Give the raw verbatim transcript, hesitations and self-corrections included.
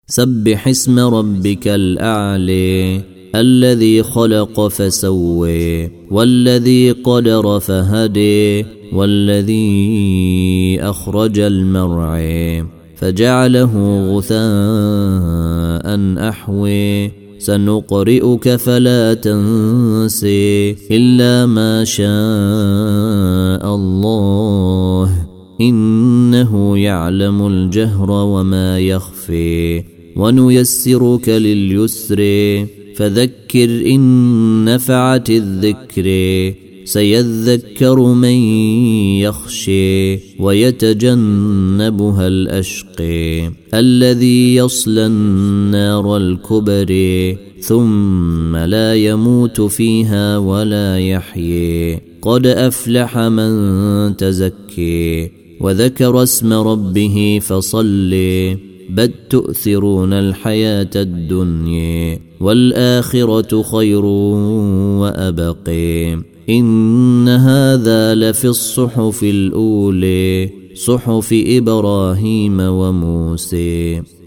سبح اسم ربك الأعلى الذي خلق فسوى والذي قدر فهدي والذي أخرج المرعى فجعله غثاء أحوي سنقرئك فلا تنسي إلا ما شاء الله إنه يعلم الجهر وما يخفي ونيسرك لليسر فذكر إن نفعت الذكر سيذكر من يخشي ويتجنبها الأشقي الذي يصلى النار الكبرى ثم لا يموت فيها ولا يحيي قد أفلح من تزكي وذكر اسم ربه فصلي بل تؤثرون الحياة الدنيا والآخرة خير وأبقي إن هذا لفي الصحف الأولى صحف إبراهيم وموسى.